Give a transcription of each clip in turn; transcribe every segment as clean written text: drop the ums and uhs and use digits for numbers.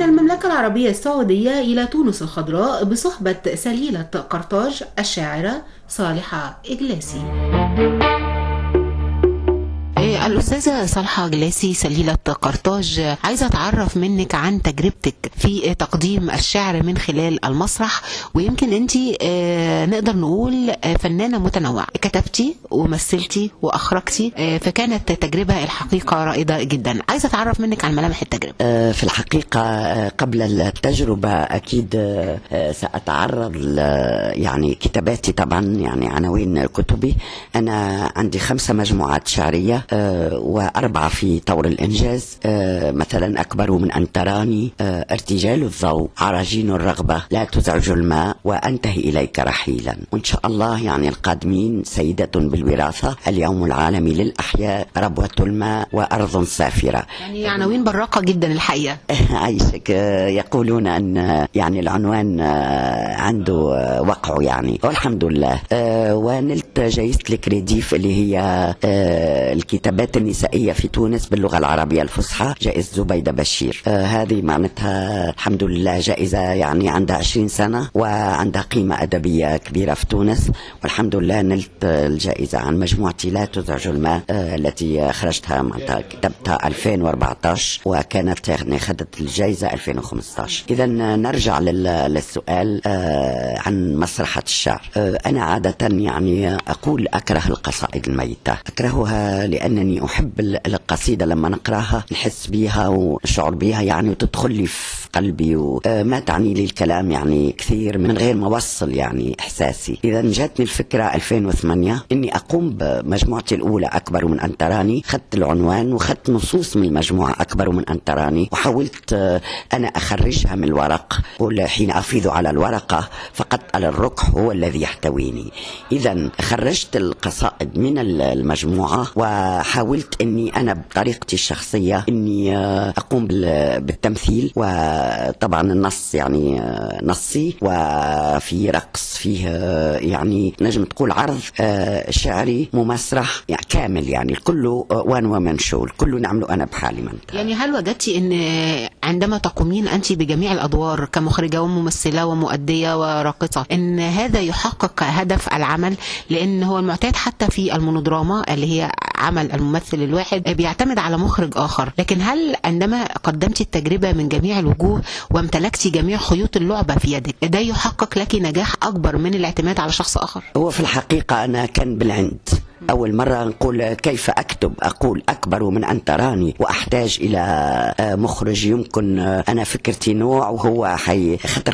من المملكة العربية السعودية إلى تونس الخضراء بصحبة سليلة قرطاج الشاعرة صالحة إجلاسي. الأستاذة صالحة جلاسي سليلة قرطاج، عايزة أتعرف منك عن تجربتك في تقديم الشعر من خلال المسرح، ويمكن أنت نقدر نقول فنانة متنوعة، كتبتي ومثلتي وأخرجتي، فكانت تجربة الحقيقة رائدة جدا. عايزة أتعرف منك عن ملامح التجربة. في الحقيقة قبل التجربة أكيد سأتعرض يعني كتاباتي طبعا، يعني عناوين كتبي. أنا عندي 5 مجموعات شعرية و4 في طور الإنجاز، مثلا أكبر من أن تراني، ارتجال الضوء، عراجين الرغبة، لا تزعج الماء، وأنتهي إليك رحيلا. وإن شاء الله يعني القادمين سيدة بالوراثة، اليوم العالمي للأحياء، ربوة الماء، وأرض سافرة. يعني عناوين براقة جدا الحقيقة. عايشك. يقولون أن يعني العنوان عنده وقعه يعني، والحمد لله. ونلت جائزة الكريديف اللي هي الكتابات النسائية في تونس باللغة العربية الفصحى، جائزة زبيدة بشير. هذه معناتها الحمد لله جائزة يعني عندها 20 سنة وعندها قيمة أدبية كبيرة في تونس، والحمد لله نلت الجائزة عن مجموعتي لا تزعج الماء التي أخرجتها معناتها كتبتها 2014، وكانت يعني أخذت الجائزة 2015. إذا نرجع للسؤال عن مسرحة الشعر. أنا عادة يعني أقول أكره القصائد الميتة، أكرهها لأنني أحب القصيدة لما نقراها نحس بيها ونشعر بيها يعني، وتدخل لي في قلبي، وما تعني لي الكلام يعني كثير من غير ما أوصل يعني إحساسي. إذا جاتني الفكرة 2008 إني أقوم بمجموعتي الأولى أكبر من أن تراني. خدت العنوان وخدت نصوص من المجموعة أكبر من أن تراني، وحاولت أنا أخرجها من الورق، وحين أفيض على الورقة فقط على الركح هو الذي يحتويني. إذا خرجت القصائد من المجموعة، وحاولت أني أنا بطريقتي الشخصية أني أقوم بالتمثيل، وطبعا النص يعني نصي، وفي رقص، فيه يعني نجم تقول عرض شعري ممسرح يعني كامل، يعني كله وان ومن شو، كله نعمله أنا بحالي. من يعني هل وجدتي أن عندما تقومين أنت بجميع الأدوار كمخرجة وممثلة ومؤدية وراقصة أن هذا يحقق هدف العمل؟ لأن هو المعتاد حتى في المونودراما اللي هي عمل الممثل الواحد بيعتمد على مخرج آخر، لكن هل عندما قدمت التجربة من جميع الوجوه وامتلكتي جميع خيوط اللعبة في يدك ده يحقق لك نجاح أكبر من الاعتماد على شخص آخر؟ هو في الحقيقة أنا كان بالعند أول مرة نقول كيف أكتب، أقول أكبر من أن تراني، وأحتاج إلى مخرج يمكن أنا فكرتي نوع وهو خطر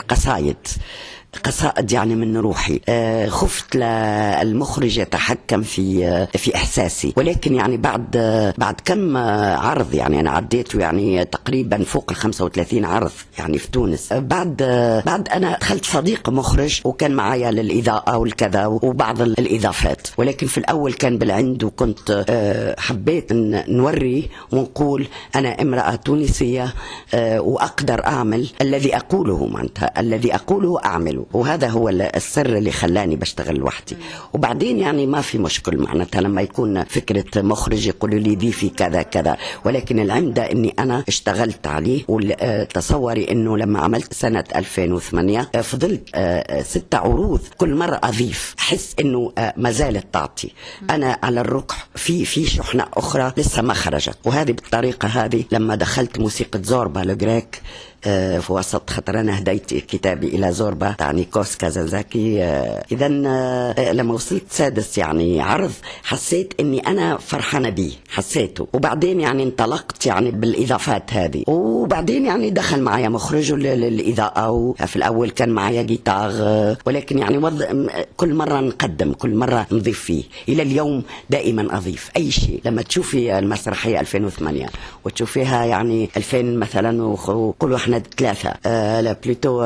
قصائد يعني من روحي. خفت المخرج يتحكم في إحساسي، ولكن يعني بعد كم عرض، يعني أنا عديته يعني تقريبا فوق 35 عرض يعني في تونس. بعد أنا دخلت صديق مخرج وكان معايا للإضاءة والكذا وبعض الإضافات، ولكن في الأول كان بالعند، وكنت حبيت نوري ونقول أنا امرأة تونسية وأقدر أعمل الذي أقوله، معناتها الذي أقوله أعمله، وهذا هو السر اللي خلاني بشتغل لوحدي. وبعدين يعني ما في مشكل معناتها لما يكون فكرة مخرج يقولوا لي دي في كذا كذا، ولكن العمدة اني انا اشتغلت عليه. وتصوري انه لما عملت سنة 2008 فضلت 6 عروض، كل مرة اضيف، احس انه ما زالت تعطي انا على الركح في شحنة اخرى لسه ما خرجت. وهذه بالطريقة هذه لما دخلت موسيقى زوربا لجريك في وسط، خطر أنا هديت كتابي إلى زوربا تعني كوسكا زلزاكي. إذا لما وصلت سادس يعني عرض حسيت إني أنا فرحانة بيه، حسيته. وبعدين يعني انطلقت يعني بالإضافات هذه، وبعدين يعني دخل معايا مخرج للإضاءة، وفي الأول كان معايا جيتار، ولكن يعني كل مرة نقدم، كل مرة نضيف فيه. إلى اليوم دائما أضيف أي شيء. لما تشوفي المسرحية 2008 وتشوفيها يعني 2000 مثلا، وقولوا احنا 3 لا بلوتو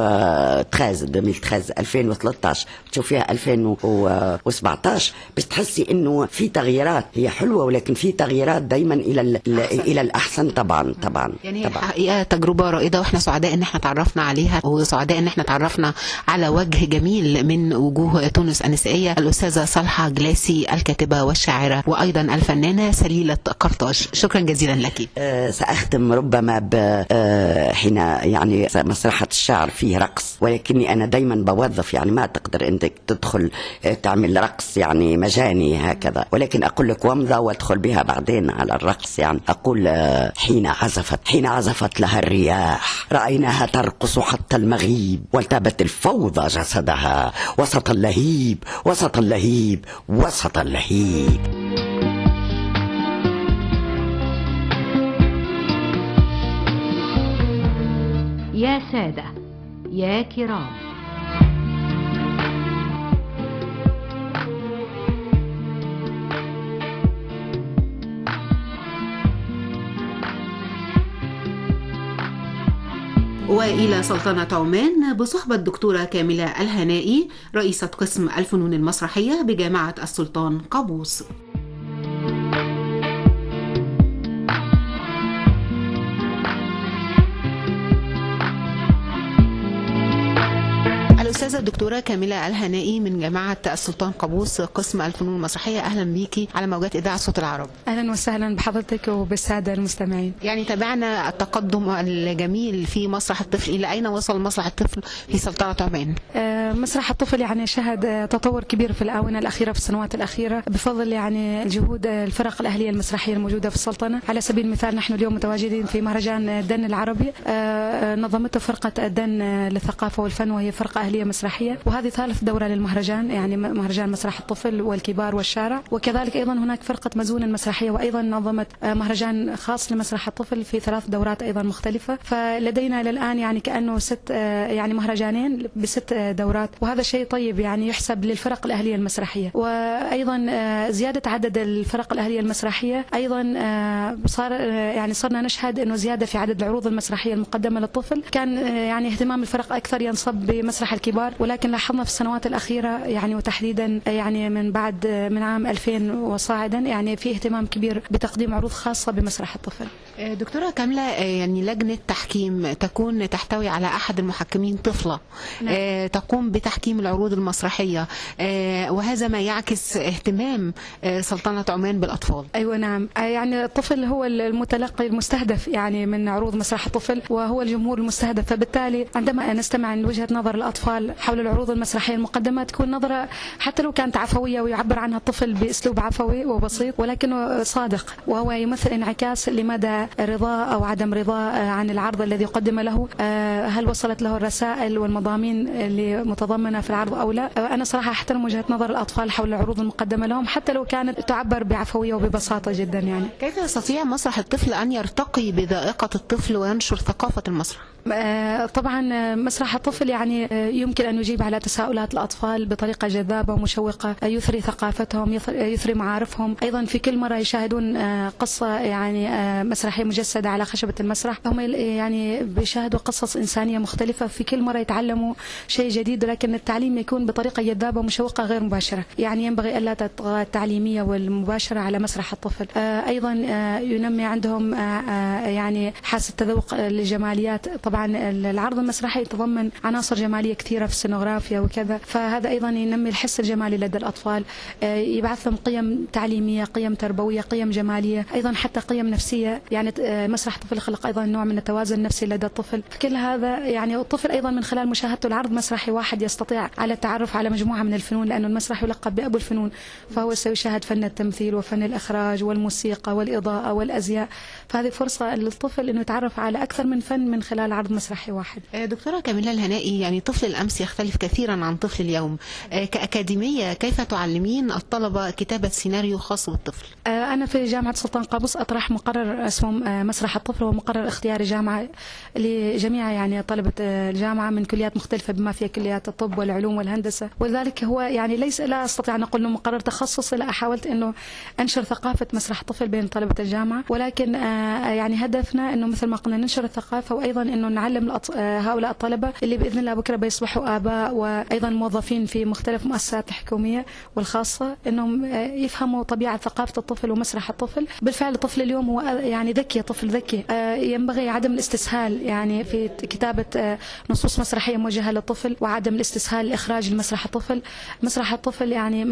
2013 2013 تشوفيها 2017 باش تحسي انه في تغييرات، هي حلوه ولكن في تغييرات دايما الى الاحسن. طبعا يعني الحقيقه تجربه رائده، واحنا سعداء ان احنا تعرفنا عليها، وسعداء ان احنا تعرفنا على وجه جميل من وجوه تونس النسائيه، الاستاذه صالحه جلاسي الكاتبه والشاعره، وايضا الفنانه سليلة قرطاج. شكرا جزيلا لك. ساختم ربما حين يعني مسرحة الشعر فيه رقص، ولكني أنا دايما بوظف، يعني ما تقدر أنك تدخل تعمل رقص يعني مجاني هكذا، ولكن أقول لك ومضة وادخل بها بعدين على الرقص. يعني أقول حين عزفت لها الرياح رأيناها ترقص حتى المغيب، والتابت الفوضى جسدها وسط اللهيب وسط اللهيب وسط اللهيب. يا سادة يا كرام، وإلى سلطنة عمان بصحبة الدكتورة كاملة الهنائي رئيسة قسم الفنون المسرحية بجامعة السلطان قابوس. الأستاذة الدكتورة كاملة الهنائي من جامعة السلطان قابوس قسم الفنون المسرحية، أهلا بيكي على موجات إذاعة صوت العرب. أهلا وسهلا بحضرتك وبالسادة المستمعين. يعني تابعنا التقدم الجميل في مسرح الطفل، إلى أين وصل مسرح الطفل في سلطنة عمان؟ مسرح الطفل يعني شهد تطور كبير في الآونة الأخيرة، في السنوات الأخيرة، بفضل يعني الجهود الفرق الأهلية المسرحية الموجودة في السلطنة. على سبيل المثال نحن اليوم متواجدين في مهرجان الدن العربي، نظمته فرقة الدن للثقافة والفن، وهي فرقة أهلية مسرحية، وهذه ثالث دورة للمهرجان، يعني مهرجان مسرح الطفل والكبار والشارع. وكذلك أيضا هناك فرقة مزون المسرحية، وأيضا نظمت مهرجان خاص لمسرح الطفل في 3 دورات أيضا مختلفة. فلدينا للآن يعني كأنه 6 يعني مهرجانين ب6 دورات، وهذا شيء طيب يعني يحسب للفرق الأهلية المسرحية. وأيضا زيادة عدد الفرق الأهلية المسرحية، أيضا صرنا نشهد أنه زيادة في عدد العروض المسرحية المقدمة للطفل. كان يعني اهتمام الفرق أكثر ينصب بمسرح الكبار، ولكن لاحظنا في السنوات الأخيرة يعني وتحديدا يعني من عام 2000 وصاعدا يعني في اهتمام كبير بتقديم عروض خاصة بمسرح الطفل. دكتورة كاملة، يعني لجنة تحكيم تكون تحتوي على أحد المحكمين طفلة، نعم. تقوم بتحكيم العروض المسرحية، وهذا ما يعكس اهتمام سلطنة عمان بالأطفال. أيوة نعم، يعني الطفل هو المتلقي المستهدف يعني من عروض مسرح الطفل، وهو الجمهور المستهدف. فبالتالي عندما نستمع لوجهة نظر الأطفال حول العروض المسرحية المقدمة تكون نظرة حتى لو كانت عفوية ويعبر عنها الطفل بأسلوب عفوي وبسيط، ولكنه صادق، وهو يمثل انعكاس لمدى رضاه أو عدم رضاه عن العرض الذي قدم له. هل وصلت له الرسائل والمضامين اللي متضمنة في العرض أو لا؟ أنا صراحة أحترم وجهة نظر الأطفال حول العروض المقدمة لهم حتى لو كانت تعبر بعفوية وببساطة جدا. يعني كيف يستطيع مسرح الطفل أن يرتقي بذائقة الطفل وينشر ثقافة المسرح؟ طبعا مسرح الطفل يعني يمكن أن يجيب على تساؤلات الأطفال بطريقة جذابة ومشوقة، يثري ثقافتهم، يثري معارفهم. أيضا في كل مرة يشاهدون قصة يعني مسرحية مجسدة على خشبة المسرح، هم يعني بيشاهدوا قصص إنسانية مختلفة، في كل مرة يتعلموا شيء جديد، لكن التعليم يكون بطريقة جذابة ومشوقة غير مباشرة. يعني ينبغي ألا تطغى التعليمية والمباشرة على مسرح الطفل. أيضا ينمي عندهم يعني حاسة تذوق للجماليات. طبعا العرض المسرحي يتضمن عناصر جمالية كثيرة في السينوغرافيا وكذا، فهذا أيضا ينمي الحس الجمالي لدى الأطفال، يبعث لهم قيم تعليمية، قيم تربوية، قيم جمالية، أيضا حتى قيم نفسية. يعني مسرح الطفل خلق أيضا نوع من التوازن النفسي لدى الطفل. كل هذا يعني الطفل أيضا من خلال مشاهدته العرض مسرحي واحد يستطيع على التعرف على مجموعة من الفنون، لأنه المسرح يلقب بأبو الفنون، فهو سيشاهد فن التمثيل وفن الإخراج والموسيقى والإضاءة والأزياء. فهذه فرصة للطفل أنه يتعرف على أكثر من فن من خلال عرض مسرحي واحد. دكتورة كاملة الهنائي، يعني طفل الأمس يختلف كثيرا عن طفل اليوم. كأكاديمية كيف تعلمين الطلبة كتابة سيناريو خاص بالطفل؟ أنا في جامعة سلطان قابوس أطرح مقرر اسمه مسرح الطفل، هو مقرر اختياري جامعة لجميع يعني طلبة الجامعة من كليات مختلفة بما فيها كليات الطب والعلوم والهندسة، ولذلك هو يعني لا أستطيع أن أقول أنه مقرر تخصصي، لا، حاولت أنه أنشر ثقافة مسرح الطفل بين طلبة الجامعة، ولكن يعني هدفنا أنه مثل ما قلنا ننشر الثقافة، وأيضا أنه نعلم هؤلاء الطلبة اللي بإذن الله بكرة بيصبحوا آباء وأيضا موظفين في مختلف المؤسسات الحكومية والخاصة، أنهم يفهموا طبيعة ثقافة الطفل ومسرح الطفل. بالفعل الطفل اليوم هو يعني ذكي، طفل ذكي، ينبغي عدم الاستسهال يعني في كتابة نصوص مسرحية موجهة للطفل، وعدم الاستسهال لإخراج المسرح الطفل. مسرح الطفل يعني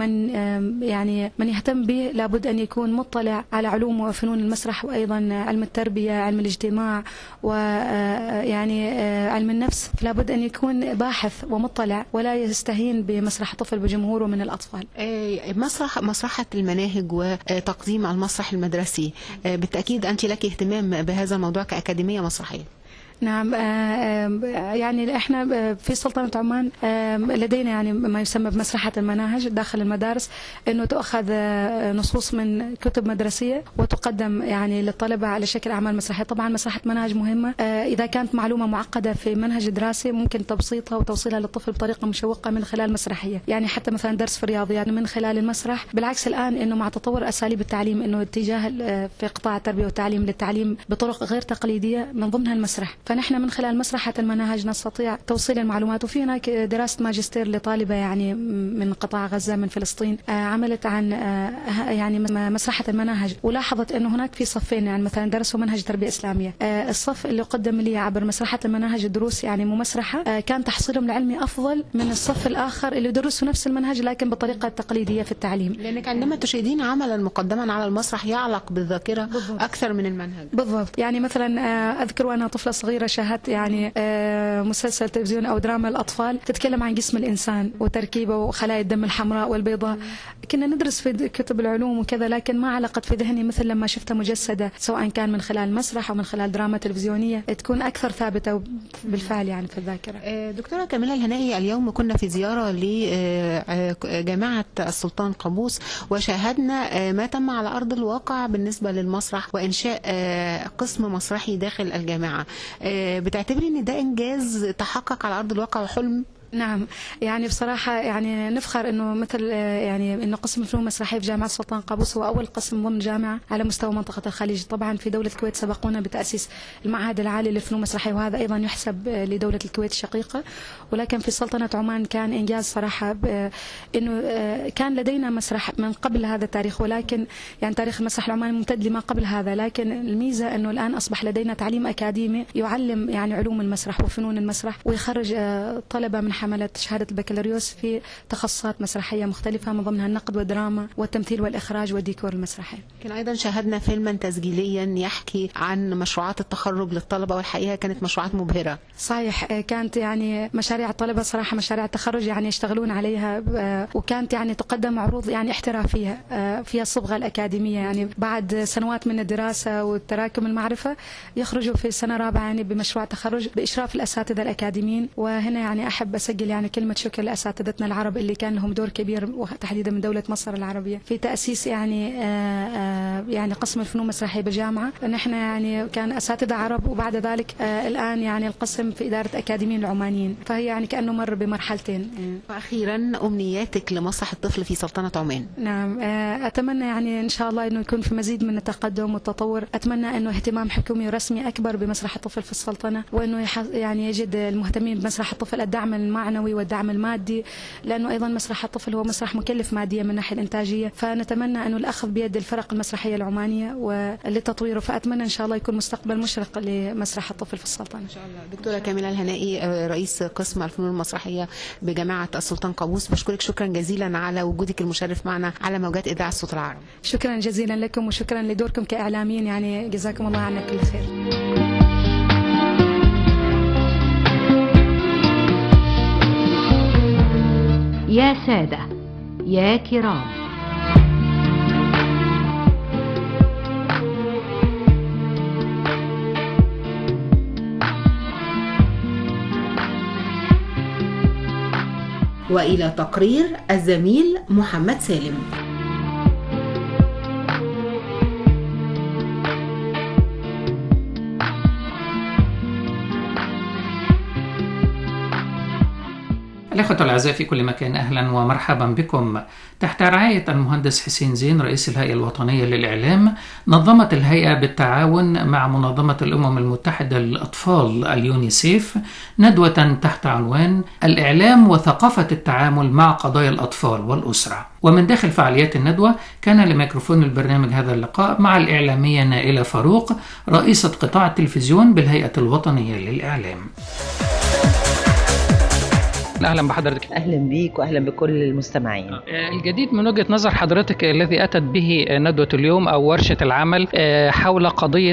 من يهتم به لابد أن يكون مطلع على علوم وفنون المسرح، وأيضا علم التربية، علم الاجتماع، و يعني علم النفس لابد أن يكون باحث ومطلع ولا يستهين بمسرح الطفل بجمهوره من الأطفال. مسرحة المناهج وتقديم المسرح المدرسي، بالتأكيد أنت لك اهتمام بهذا الموضوع كأكاديمية مسرحية. نعم، يعني احنا في سلطنة عمان لدينا يعني ما يسمى بمسرحة المناهج داخل المدارس، انه تؤخذ نصوص من كتب مدرسية وتقدم يعني للطلبة على شكل اعمال مسرحية. طبعا مسرحة مناهج مهمة، اذا كانت معلومة معقدة في منهج دراسي ممكن تبسيطها وتوصيلها للطفل بطريقة مشوقة من خلال مسرحية. يعني حتى مثلا درس في الرياضيات من خلال المسرح. بالعكس الان انه مع تطور اساليب التعليم، انه اتجاه في قطاع التربية والتعليم للتعليم بطرق غير تقليدية من ضمنها المسرح، فنحن من خلال مسرحة المناهج نستطيع توصيل المعلومات. وفي هناك دراسة ماجستير لطالبة يعني من قطاع غزة من فلسطين، عملت عن يعني مسرحة المناهج، ولاحظت انه هناك في صفين، يعني مثلا درسوا منهج تربية إسلامية، الصف اللي قدم لي عبر مسرحة المناهج الدروس يعني ممسرحة، كان تحصيلهم العلمي افضل من الصف الاخر اللي درسوا نفس المنهج لكن بالطريقة التقليدية في التعليم. لانك عندما تشاهدين عملا مقدما على المسرح يعلق بالذاكرة بالضبط. اكثر من المنهج. بالضبط. يعني مثلا اذكر وانا طفلة صغيرة شاهدت يعني مسلسل تلفزيوني أو دراما الأطفال تتكلم عن جسم الإنسان وتركيبه وخلايا الدم الحمراء والبيضاء. كنا ندرس في كتب العلوم وكذا، لكن ما علقت في ذهني مثل لما شفتها مجسدة، سواء كان من خلال مسرح أو من خلال دراما تلفزيونية، تكون أكثر ثابتة بالفعل يعني في الذاكرة. دكتورة كاميلا الهنائي، اليوم كنا في زيارة لجامعة السلطان قابوس وشاهدنا ما تم على أرض الواقع بالنسبة للمسرح وإنشاء قسم مسرحي داخل الجامعة. بتعتبري ان ده انجاز تحقق على ارض الواقع وحلم؟ نعم، يعني بصراحة يعني نفخر انه مثل يعني انه قسم الفنون المسرحية في جامعة السلطان قابوس هو اول قسم ضمن جامعة على مستوى منطقة الخليج. طبعا في دولة الكويت سبقونا بتأسيس المعهد العالي للفنون المسرحية، وهذا ايضا يحسب لدولة الكويت الشقيقة، ولكن في سلطنة عمان كان انجاز صراحة انه كان لدينا مسرح من قبل هذا التاريخ، ولكن يعني تاريخ المسرح العماني ممتد لما قبل هذا، لكن الميزة انه الان اصبح لدينا تعليم اكاديمي يعلم يعني علوم المسرح وفنون المسرح، ويخرج طلبة من حملت شهادة البكالوريوس في تخصصات مسرحية مختلفة من ضمنها النقد والدراما والتمثيل والإخراج والديكور المسرحي. كان أيضا شاهدنا فيلما تسجيليا يحكي عن مشروعات التخرج للطلبة، والحقيقة كانت مشروعات مبهرة. صحيح، كانت يعني مشاريع الطلبة صراحة مشاريع التخرج يعني يشتغلون عليها، وكانت يعني تقدم عروض يعني احترافية فيها الصبغة الأكاديمية، يعني بعد سنوات من الدراسة والتراكم المعرفة يخرجوا في سنة رابعة يعني بمشروع تخرج بإشراف الأساتذة الأكاديميين. وهنا يعني أحب أسجل يعني كلمة شكر لأساتذتنا العرب اللي كان لهم دور كبير، وتحديدا من دولة مصر العربية في تأسيس يعني قسم الفنون المسرحية بالجامعة. نحن يعني كان أساتذة عرب، وبعد ذلك الآن يعني القسم في إدارة أكاديميين العمانيين، فهي يعني كأنه مر بمرحلتين. وأخيرا أمنياتك لمسرح الطفل في سلطنة عمان؟ نعم، أتمنى يعني إن شاء الله إنه يكون في مزيد من التقدم والتطور. أتمنى إنه اهتمام حكومي ورسمي أكبر بمسرح الطفل في السلطنة، وإنه يعني يجد المهتمين بمسرح الطفل الدعم المعنوي والدعم المادي، لأنه أيضا مسرح الطفل هو مسرح مكلف ماديا من الناحية الإنتاجية، فنتمنى أنه الأخذ بيد الفرق المسرحية العمانية ولتطويره. فأتمنى إن شاء الله يكون مستقبل مشرق لمسرح الطفل في السلطنة إن شاء الله. دكتورة كاميلا الهنائي، رئيس قسم الفنون المسرحية بجامعة السلطان قابوس، بشكرك شكرا جزيلا على وجودك المشرف معنا على موجات إذاعة الصوت العربي. شكرا جزيلا لكم، وشكرا لدوركم كإعلاميين، يعني جزاكم الله عنا كل خير. يا سادة يا كرام، وإلى تقرير الزميل محمد سالم. الأخوة الأعزاء في كل مكان، أهلا ومرحبا بكم. تحت رعاية المهندس حسين زين رئيس الهيئة الوطنية للإعلام، نظمت الهيئة بالتعاون مع منظمة الأمم المتحدة للأطفال اليونيسيف ندوة تحت عنوان الإعلام وثقافة التعامل مع قضايا الأطفال والأسرة. ومن داخل فعاليات الندوة كان لميكروفون البرنامج هذا اللقاء مع الإعلامية نائلة فاروق رئيسة قطاع التلفزيون بالهيئة الوطنية للإعلام. أهلا بحضرتك. أهلا بيك وأهلا بكل المستمعين. الجديد من وجهة نظر حضرتك الذي أتت به ندوة اليوم أو ورشة العمل حول قضية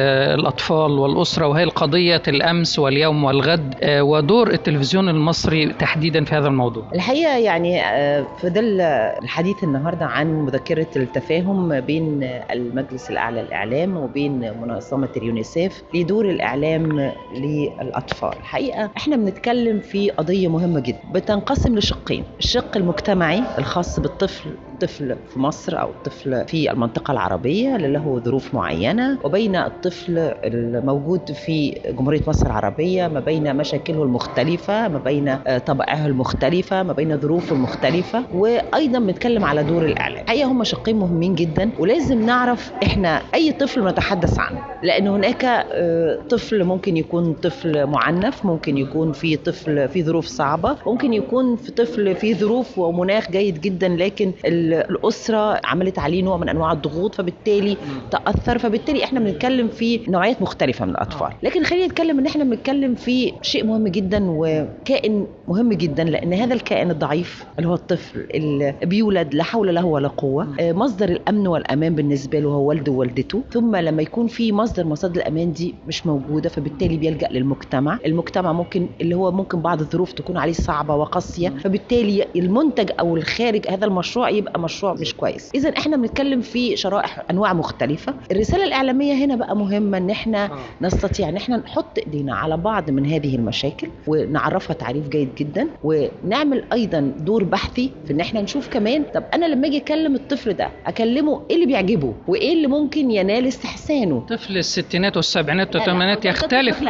الأطفال والأسرة، وهي القضية الأمس واليوم والغد، ودور التلفزيون المصري تحديدا في هذا الموضوع. الحقيقة يعني في ظل الحديث النهاردة عن مذكرة التفاهم بين المجلس الأعلى للإعلام وبين منظمة اليونيسيف لدور الإعلام للأطفال، الحقيقة احنا بنتكلم في قضية مهمة جدا بتنقسم لشقين: الشق المجتمعي الخاص بالطفل، الطفل في مصر أو الطفل في المنطقة العربية اللي له ظروف معينة، وبين الطفل الموجود في جمهورية مصر العربية، ما بين مشاكله المختلفة، ما بين طبائعه المختلفة، ما بين ظروفه المختلفة. وأيضا بنتكلم على دور الإعلام. الحقيقة هم شقين مهمين جدا، ولازم نعرف احنا أي طفل نتحدث عنه، لأن هناك طفل ممكن يكون طفل معنف، ممكن يكون في طفل في ظروف صعبة، ممكن يكون في طفل في ظروف ومناخ جيد جدا لكن الأسرة عملت عليه نوع من أنواع الضغوط فبالتالي تأثر. فبالتالي احنا بنتكلم في نوعيات مختلفة من الأطفال. لكن خلينا نتكلم ان احنا بنتكلم في شيء مهم جدا وكائن مهم جدا، لأن هذا الكائن الضعيف اللي هو الطفل اللي بيولد لا حول له ولا قوة، مصدر الأمن والأمان بالنسبة له هو والده ووالدته، ثم لما يكون في مصادر الأمان دي مش موجودة فبالتالي بيلجأ للمجتمع. المجتمع ممكن اللي هو ممكن بعض الظروف تكون عليه صعبة وقاسية، فبالتالي المنتج أو الخارج هذا المشروع يبقى مشروع مش كويس. إذن احنا بنتكلم في شرائح أنواع مختلفة. الرسالة الإعلامية هنا بقى مهمة ان احنا نستطيع ان احنا نحط ايدينا على بعض من هذه المشاكل ونعرفها تعريف جيد جدا، ونعمل ايضا دور بحثي في ان احنا نشوف كمان طب انا لما اجي اكلم الطفل ده اكلمه ايه اللي بيعجبه وايه اللي ممكن ينال استحسانه. طفل الستينات والسبعينات والثمانينات يختلف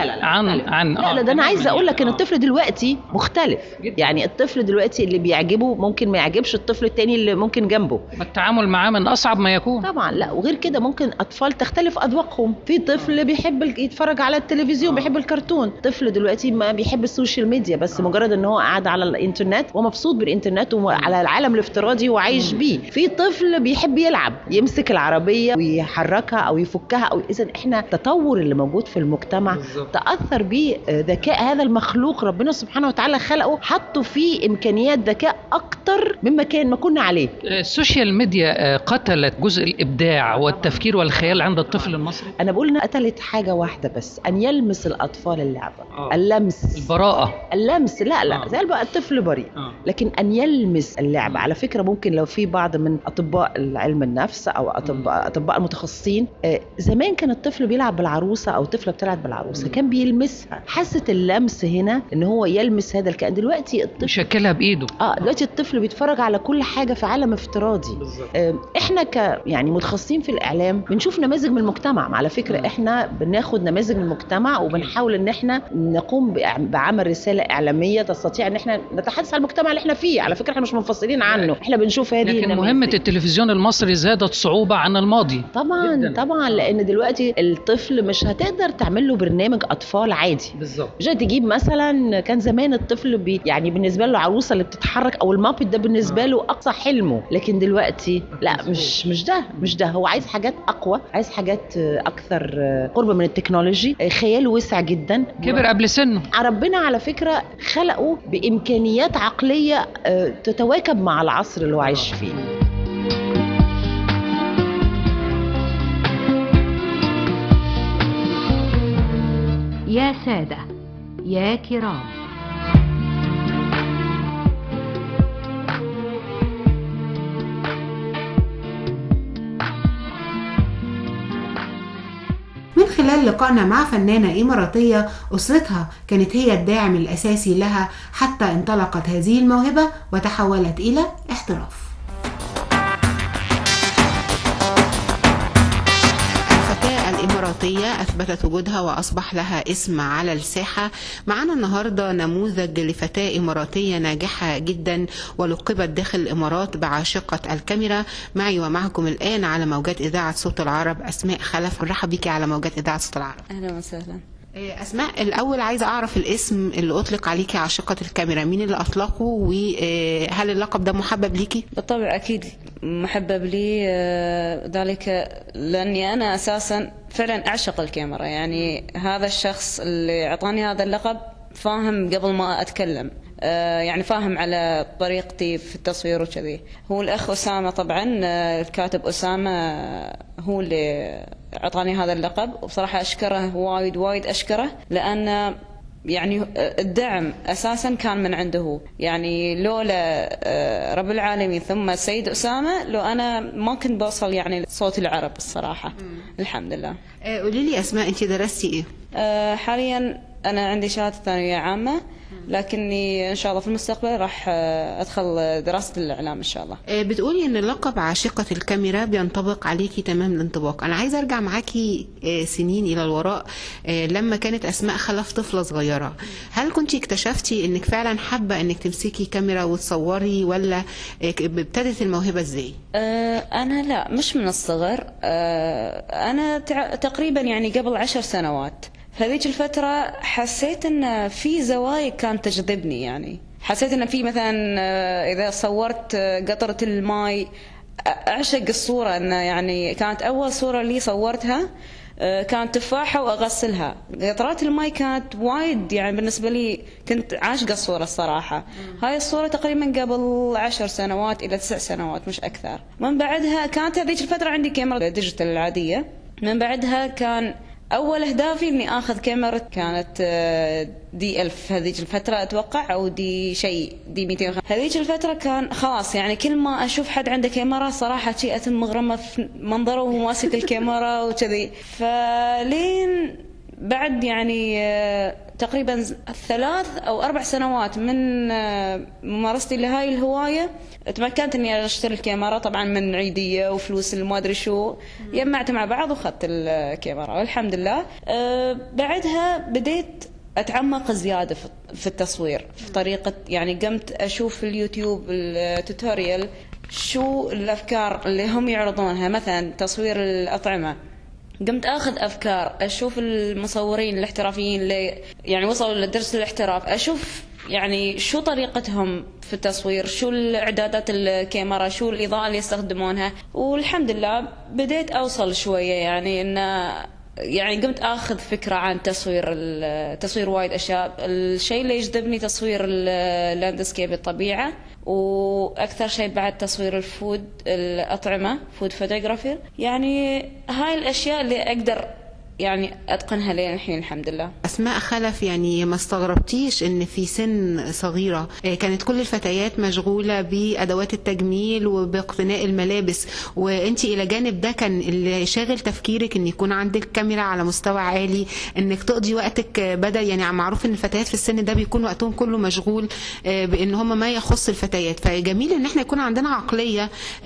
عن لا ده انا عايزه اقول لك ان الطفل دلوقتي مختلف جدا. يعني الطفل دلوقتي اللي بيعجبه ممكن ما يعجبش الطفل التاني اللي ممكن جنبه. التعامل معاه من اصعب ما يكون طبعا. لا وغير كده ممكن اطفال تختلف اذواقهم. في طفل بيحب يتفرج على التلفزيون، بيحب الكرتون. طفل دلوقتي ما بيحب السوشيال ميديا، بس مجرد ان هو قاعد على الانترنت ومبسوط بالانترنت وعلى العالم الافتراضي وعايش بيه. في طفل بيحب يلعب، يمسك العربيه ويحركها او يفكها او اذا احنا التطور اللي موجود في المجتمع تاثر به ذكاء هذا المخلوق ربنا سبحانه وتعالى خلقه، حطه فيه امكانيات ذكاء اكتر مما كنا عليه. السوشيال ميديا قتلت جزء الابداع والتفكير والخيال عند الطفل المصري. انا بقول انها قتلت حاجه واحده بس، ان يلمس الاطفال اللعبه. اللمس، البراءه، اللمس. لا زي بقى الطفل بريء، لكن ان يلمس اللعبه. على فكره ممكن لو في بعض من اطباء علم النفس او اطباء المتخصصين، زمان كان الطفل بيلعب بالعروسه او الطفله بتلعب بالعروسه كان بيلمسها. حاسه اللمس هنا ان هو يلمس هذا الكائن. دلوقتي الطفل يشكلها بايده. دلوقتي الطفل بيتفرج على كل حاجه في عالم افتراضي. احنا يعني متخصصين في الاعلام بنشوف نماذج من المجتمع. على فكره احنا بناخد نماذج من المجتمع وبنحاول ان احنا نقوم بعمل رساله اعلاميه تستطيع ان احنا نتحدث عن المجتمع اللي احنا فيه. على فكره احنا مش منفصلين عنه، احنا بنشوف هذه لكن مهمه التلفزيون المصري زادت صعوبه عن الماضي طبعا جداً. طبعا لان دلوقتي الطفل مش هتقدر تعمل له برنامج اطفال عادي بالظبط. مش تجيب مثلا، كان زمان الطفل يعني بالنسبه له العروسه اللي بتتحرك او المابت ده بالنسبه له اقصى حلمه، لكن دلوقتي لا مش ده هو عايز حاجات اقوى، عايز حاجات اكثر قرب من التكنولوجي. خياله وسع جدا، كبر قبل سنه. ربنا على فكره خلقه بامكانيات عقليه تتواكب مع العصر اللي هو عايش فيه. يا سادة يا كرام، من خلال لقائنا مع فنانة إماراتية أسرتها كانت هي الداعم الأساسي لها حتى انطلقت هذه الموهبة وتحولت إلى احتراف. الإماراتية أثبتت وجودها وأصبح لها اسم على الساحة. معنا النهاردة نموذج لفتاة إماراتية ناجحة جدا ولقبت داخل الإمارات بعاشقة الكاميرا. معي ومعكم الآن على موجات إذاعة صوت العرب أسماء خلف. مرحبا بك على موجات إذاعة صوت العرب. أهلا وسهلا. أسماء، الأول عايزة أعرف الاسم اللي أطلق عليكي عاشقة الكاميرا، مين اللي أطلقه وهل اللقب ده محبب ليكي؟ بالطبع أكيد محبب لي، ذلك لأني أنا أساسا فعلا أعشق الكاميرا. يعني هذا الشخص اللي أعطاني هذا اللقب فاهم قبل ما أتكلم. يعني فاهم على طريقتي في التصوير وكذي. هو الأخ أسامة طبعا، الكاتب أسامة هو اللي أعطاني هذا اللقب، وبصراحة أشكره وايد أشكره، لأن يعني الدعم أساسا كان من عنده هو. يعني لولا رب العالمين ثم السيد أسامة، لو أنا ما كنت بوصل يعني صوت العرب الصراحة. الحمد لله. قولي لي أسماء، أنت درستي إيه؟ حاليا أنا عندي شهادة ثانوية عامة، لكني إن شاء الله في المستقبل راح أدخل دراسة الإعلام إن شاء الله. بتقولي إن لقب عاشقة الكاميرا بينطبق عليكي تمام الانطباق. أنا عايزة أرجع معاكي سنين إلى الوراء، لما كانت أسماء خلف طفلة صغيرة. هل كنتي اكتشفتي إنك فعلا حابة إنك تمسكي كاميرا وتصوري، ولا ابتدت الموهبة إزاي؟ أنا لا، مش من الصغر. أنا تقريبا يعني قبل 10 سنوات. في هذيك الفترة حسيت ان في زوايا كانت تجذبني. يعني حسيت ان في مثلا اذا صورت قطرة الماء اعشق الصورة. انه يعني كانت اول صورة لي صورتها كانت تفاحة واغسلها. قطرات الماء كانت وايد يعني بالنسبة لي، كنت عاشقة الصورة الصراحة. هاي الصورة تقريبا قبل 10 سنوات الى 9 سنوات مش اكثر. من بعدها كانت هذيك الفترة عندي كاميرا ديجيتال العادية. من بعدها كان أول أهدافي إني آخذ كاميرا، كانت دي 1000 هذيك الفترة أتوقع، أو دي شيء دي 200. هذيك الفترة كان خلاص يعني كل ما أشوف حد عنده كاميرا صراحة شيء أتم مغرمة في منظره وهو ماسك الكاميرا وكذي. فلين بعد يعني تقريبا 3 أو 4 سنوات من ممارستي لهاي الهواية، تمكنت اني اشتري الكاميرا طبعا من عيدية وفلوس ما ادري شو، جمعت مع بعض واخذت الكاميرا والحمد لله. بعدها بديت اتعمق زيادة في التصوير، في طريقة يعني قمت اشوف في اليوتيوب التوتوريال شو الافكار اللي هم يعرضونها. مثلا تصوير الاطعمة، قمت اخذ افكار، اشوف المصورين الاحترافيين اللي يعني وصلوا لدرس الاحتراف، اشوف يعني شو طريقتهم في التصوير، شو الاعدادات الكاميرا، شو الاضاءة اللي يستخدمونها. والحمد لله بديت اوصل شوية يعني ان يعني قمت اخذ فكرة عن التصوير وايد اشياء. الشيء اللي يجذبني تصوير اللاندسكيب الطبيعة، واكثر شيء بعد تصوير الفود، الاطعمة، فود فوتوغرافي. يعني هاي الاشياء اللي اقدر يعني اتقنها لين الحين الحمد لله. أسماء خلف، يعني ما استغربتيش ان في سن صغيرة كانت كل الفتيات مشغولة بادوات التجميل وباقتناء الملابس، وانتي الى جانب ده كان اللي شاغل تفكيرك ان يكون عندك كاميرا على مستوى عالي، انك تقضي وقتك بدل يعني معروف ان الفتيات في السن ده بيكون وقتهم كله مشغول بان هم ما يخص الفتيات. فجميل ان احنا يكون عندنا عقلية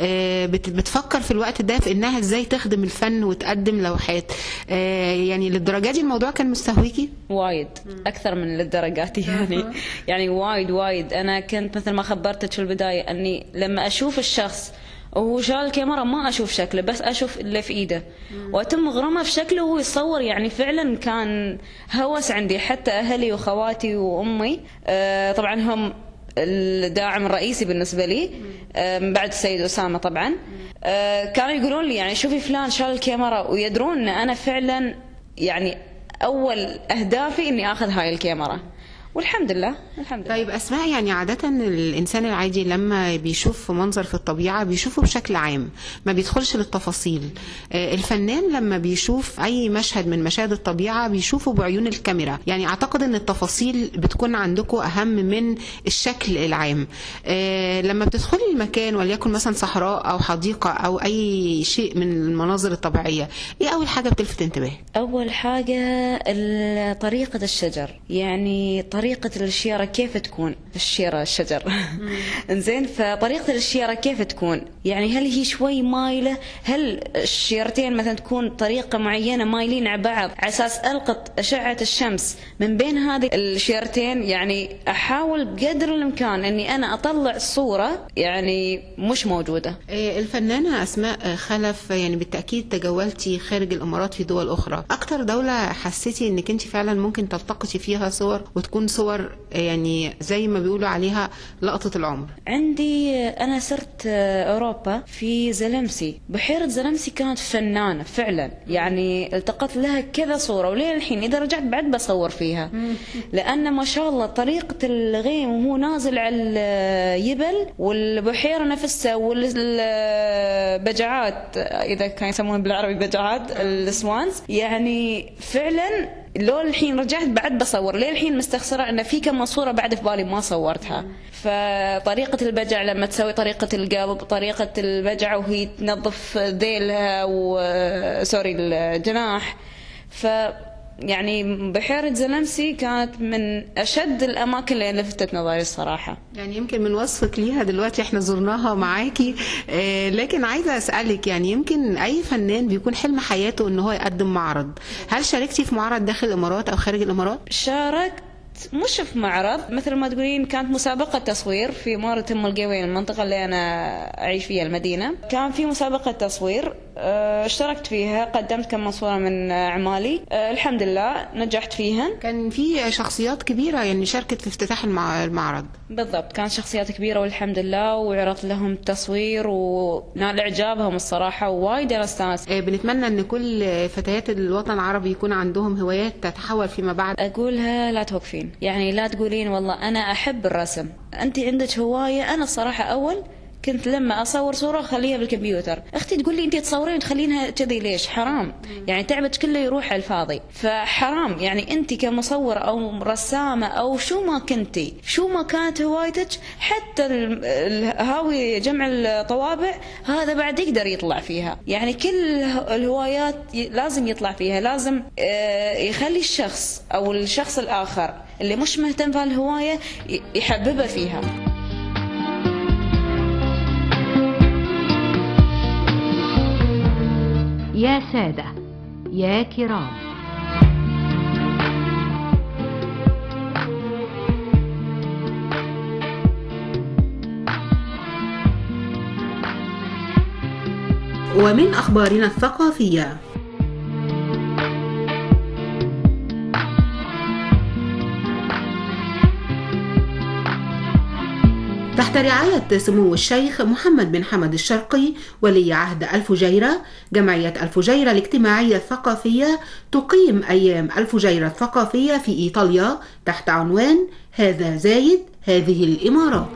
بتفكر في الوقت ده في انها ازاي تخدم الفن وتقدم لوحات. يعني للدرجة دي الموضوع كان مستهويكي؟ وايد اكثر من للدرجات يعني وايد. انا كنت مثل ما خبرتك في البداية اني لما اشوف الشخص وهو شال الكاميرا ما اشوف شكله، بس اشوف اللي في ايده واتم مغرمه في شكله وهو يصور. يعني فعلا كان هوس عندي. حتى اهلي واخواتي وامي طبعا هم الداعم الرئيسي بالنسبة لي من بعد السيد أسامة طبعا. كانوا يقولون لي يعني شوفي فلان شال الكاميرا، ويدرون أن أنا فعلا يعني أول أهدافي أني أخذ هاي الكاميرا، والحمد لله الحمد لله. طيب أسماء، يعني عادة الإنسان العادي لما بيشوف منظر في الطبيعة بيشوفه بشكل عام، ما بيدخلش للتفاصيل. الفنان لما بيشوف أي مشهد من مشاهد الطبيعة بيشوفه بعيون الكاميرا. يعني أعتقد أن التفاصيل بتكون عندكم أهم من الشكل العام. لما بتدخلي المكان وليكن مثلا صحراء أو حديقة أو أي شيء من المناظر الطبيعية، إيه أول حاجة بتلفت انتباهك؟ أول حاجة طريقة الشجر، يعني طريقة الشيرة كيف تكون الشجر انزين. فطريقة الشيرة كيف تكون، يعني هل هي شوي مايلة، هل الشيرتين مثلا تكون طريقة معينة مايلين على بعض على أساس ألقط أشعة الشمس من بين هذه الشيرتين. يعني أحاول بقدر الإمكان أني أنا أطلع صورة يعني مش موجودة. الفنانة أسماء خلف، يعني بالتأكيد تجولتي خارج الإمارات في دول أخرى. أكتر دولة حسيتي أنك أنت فعلا ممكن تلتقطي فيها صور وتكون صور يعني زي ما بيقولوا عليها لقطة العمر. عندي أنا سرت أوروبا في زلمسي. بحيرة زلمسي كانت فنانة فعلا، يعني التقطت لها كذا صورة، ولين الحين إذا رجعت بعد بصور فيها لأن ما شاء الله طريقة الغيم وهو نازل على الجبل والبحيرة نفسها والبجعات، إذا كانوا يسمون بالعربي بجعات السوانز، يعني فعلا لو الحين رجعت بعد بصور. ليه الحين مستخسرة أن في كم صورة بعد في بالي ما صورتها. فطريقة البجع لما تسوي طريقة القلب، طريقة البجع وهي تنظف ذيلها وسوري الجناح، يعني بحيرة زلمسي كانت من أشد الأماكن اللي لفتت نظري الصراحة. يعني يمكن من وصفك ليها دلوقتي احنا زرناها معاكي، لكن عايزة أسألك يعني يمكن أي فنان بيكون حلم حياته إن هو يقدم معرض. هل شاركتي في معرض داخل الإمارات أو خارج الإمارات؟ شاركت مش في معرض، مثل ما تقولين كانت مسابقة تصوير في إمارة أم القوين، المنطقة اللي أنا أعيش فيها المدينة. كان في مسابقة تصوير اشتركت فيها، قدمت كم صورة من أعمالي، الحمد لله نجحت فيها. كان في شخصيات كبيرة يعني شاركت في افتتاح المعرض. بالضبط، كانت شخصيات كبيرة والحمد لله، وعرضت لهم التصوير ونال إعجابهم الصراحة، ووايد أنا استانست. بنتمنى إن كل فتيات الوطن العربي يكون عندهم هوايات تتحول فيما بعد. أقولها لا توقفين، يعني لا تقولين والله أنا أحب الرسم، أنت عندك هواية. أنا الصراحة أول كنت لما أصور صورة أخليها بالكمبيوتر، أختي تقول لي أنت تصورين تخلينها كذي ليش؟ حرام، يعني تعبت كله يروح على الفاضي، فحرام. يعني أنت كمصور أو رسامة أو شو ما كنتي، شو ما كانت هوايتك، حتى الهاوي جمع الطوابع هذا بعد يقدر يطلع فيها. يعني كل الهوايات لازم يطلع فيها، لازم يخلي الشخص أو الشخص الآخر اللي مش مهتم بهالهواية يحببه فيها. يا سادة يا كرام، ومن أخبارنا الثقافية، تحت رعاية سمو الشيخ محمد بن حمد الشرقي ولي عهد الفجيرة، جمعية الفجيرة الاجتماعية الثقافية تقيم أيام الفجيرة الثقافية في إيطاليا تحت عنوان هذا زايد هذه الإمارات.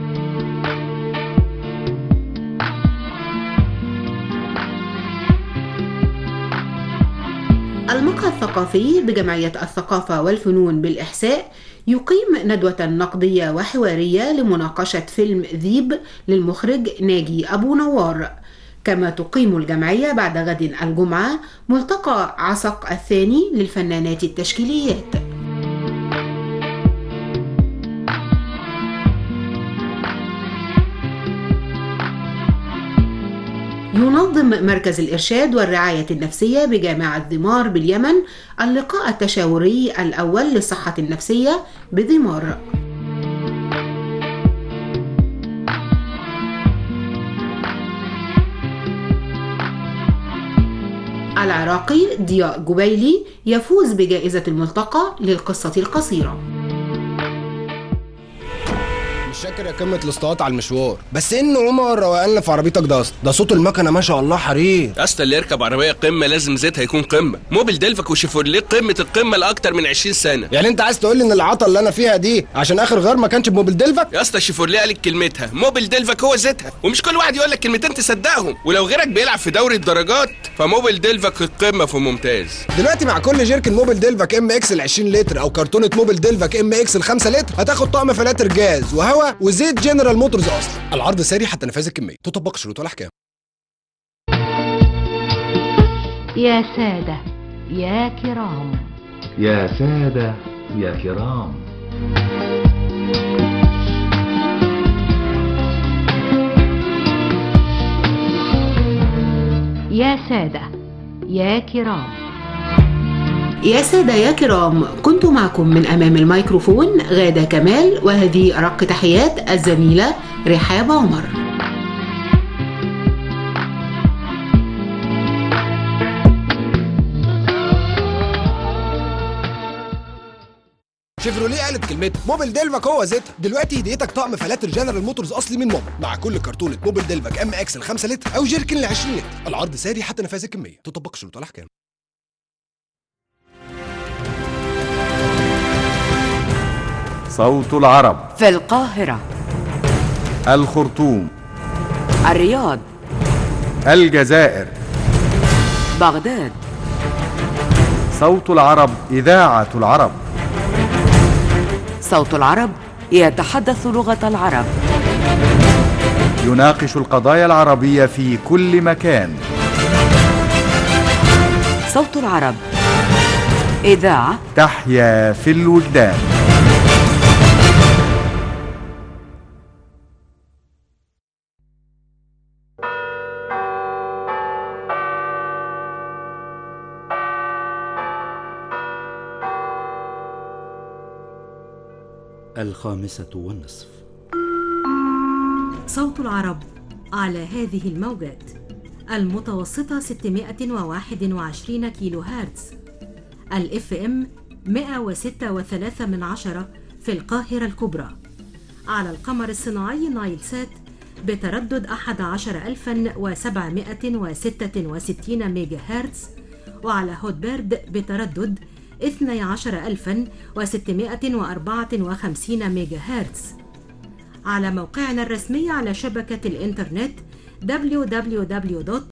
المقهى الثقافي بجمعية الثقافة والفنون بالإحساء يقيم ندوة نقدية وحوارية لمناقشة فيلم ذيب للمخرج ناجي أبو نوار. كما تقيم الجمعية بعد غد الجمعة ملتقى عصق الثاني للفنانات التشكيليات. ينظم مركز الإرشاد والرعاية النفسية بجامعة ذمار باليمن اللقاء التشاوري الأول للصحة النفسية بذمار. العراقي ضياء جبيلي يفوز بجائزة الملتقى للقصة القصيرة. شاكر يا قمة الاسطوات على المشوار، بس ان عمر روقان في عربيتك ده صوت المكنه ما شاء الله حرير. يا اسطى اللي يركب عربيه قمه لازم زيتها يكون قمه. موبل دلفك وشيفروليه قمه القمه لاكتر من 20 سنه. يعني انت عايز تقول لي ان العطل اللي انا فيها دي عشان اخر غير ما كانش بموبل دلفك؟ يا اسطى شيفروليه قالت كلمتها، موبل دلفك هو زيتها، ومش كل واحد يقول لك كلمتين تصدقهم. ولو غيرك بيلعب في دوري الدرجات فموبل دلفك القمه في ممتاز. دلوقتي مع كل جيركن موبل دلفك ام اكس ال 20 لتر او كرتونه موبل دلفك ام اكس ال 5 لتر هتاخد طقم فلاتر جاز وهواء وزيت جنرال موتورز اصلا. العرض ساري حتى نفاذ الكميه، تطبق شروط والاحكام. يا سادة يا كرام، يا سادة يا كرام، يا سادة يا كرام، يا سادة يا كرام، كنت معكم من أمام الميكروفون غادة كمال، وهذه أرق تحيات الزميلة رحاب عمر. شيفروليه قالت كلمتها، موبل ديلفاك هو زيتها. دلوقتي هديتك طقم فلاتر جنرال موتورز اصلي من موبل مع كل كرتونه موبل ديلفاك ام اكس ال 5 لتر او جيركن ل 20 لتر. العرض ساري حتى نفاذ الكميه، تطبق شروط الاحكام. صوت العرب في القاهرة، الخرطوم، الرياض، الجزائر، بغداد. صوت العرب إذاعة العرب. صوت العرب يتحدث لغة العرب، يناقش القضايا العربية في كل مكان. صوت العرب إذاعة تحيا في الوجدان. الخامسة والنصف. صوت العرب على هذه الموجات المتوسطة 621 كيلو هرتز، الاف ام 106.3 في القاهرة الكبرى، على القمر الصناعي نايل سات بتردد 11766 ميجا هرتز، وعلى هوتبيرد بتردد 12654 ميجا هرتز. على موقعنا الرسمي على شبكة الإنترنت www